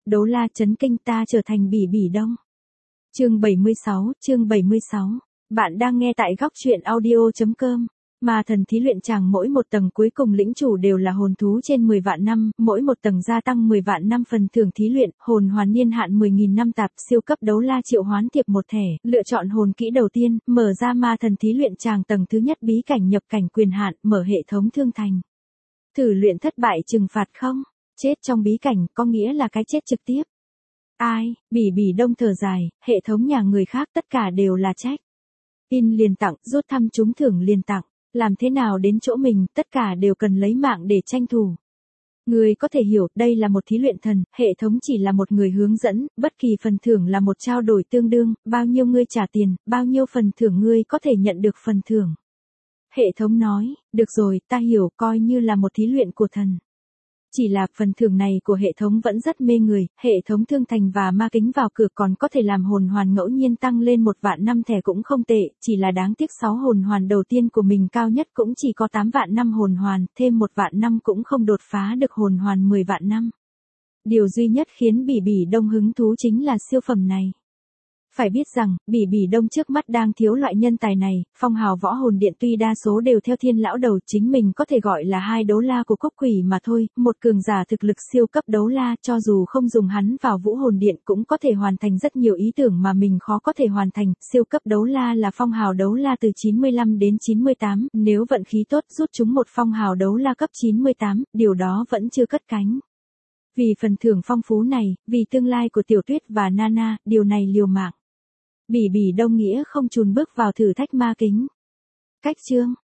đấu la chấn kinh ta trở thành Bỉ Bỉ Đông. Chương 76. Bạn đang nghe tại góc truyện audio.com. Ma thần thí luyện chàng mỗi một tầng cuối cùng lĩnh chủ đều là hồn thú trên 10 vạn năm, mỗi một tầng gia tăng 10 vạn năm phần thưởng thí luyện, hồn hoàn niên hạn 10.000 năm tạp, siêu cấp đấu la triệu hoán thiệp một thẻ, lựa chọn hồn kỹ đầu tiên, mở ra ma thần thí luyện chàng tầng thứ nhất bí cảnh nhập cảnh quyền hạn, mở hệ thống thương thành. Thử luyện thất bại trừng phạt không? Chết trong bí cảnh có nghĩa là cái chết trực tiếp. Ai, Bỉ Bỉ Đông thở dài, hệ thống nhà người khác tất cả đều là trách. In liền tặng, rút thăm trúng thưởng liền tặng, làm thế nào đến chỗ mình, tất cả đều cần lấy mạng để tranh thủ. Người có thể hiểu, đây là một thí luyện thần, hệ thống chỉ là một người hướng dẫn, bất kỳ phần thưởng là một trao đổi tương đương, bao nhiêu ngươi trả tiền, bao nhiêu phần thưởng ngươi có thể nhận được phần thưởng. Hệ thống nói, được rồi, ta hiểu, coi như là một thí luyện của thần. Chỉ là phần thưởng này của hệ thống vẫn rất mê người, hệ thống thương thành và ma kính vào cửa còn có thể làm hồn hoàn ngẫu nhiên tăng lên 1 vạn năm thẻ cũng không tệ, chỉ là đáng tiếc 6 hồn hoàn đầu tiên của mình cao nhất cũng chỉ có 8 vạn năm hồn hoàn, thêm 1 vạn năm cũng không đột phá được hồn hoàn 10 vạn năm. Điều duy nhất khiến Bỉ Bỉ Đông hứng thú chính là siêu phẩm này. Phải biết rằng, Bỉ Bỉ Đông trước mắt đang thiếu loại nhân tài này, phong hào võ hồn điện tuy đa số đều theo thiên lão đầu chính mình có thể gọi là hai đấu la của cốc quỷ mà thôi, một cường giả thực lực siêu cấp đấu la cho dù không dùng hắn vào vũ hồn điện cũng có thể hoàn thành rất nhiều ý tưởng mà mình khó có thể hoàn thành, siêu cấp đấu la là phong hào đấu la từ 95 đến 98, nếu vận khí tốt rút chúng một phong hào đấu la cấp 98, điều đó vẫn chưa cất cánh. Vì phần thưởng phong phú này, vì tương lai của Tiểu Tuyết và Nana, điều này liều mạng. Bỉ Bỉ Đông nghĩa không chùn bước vào thử thách ma kính. Cách chương,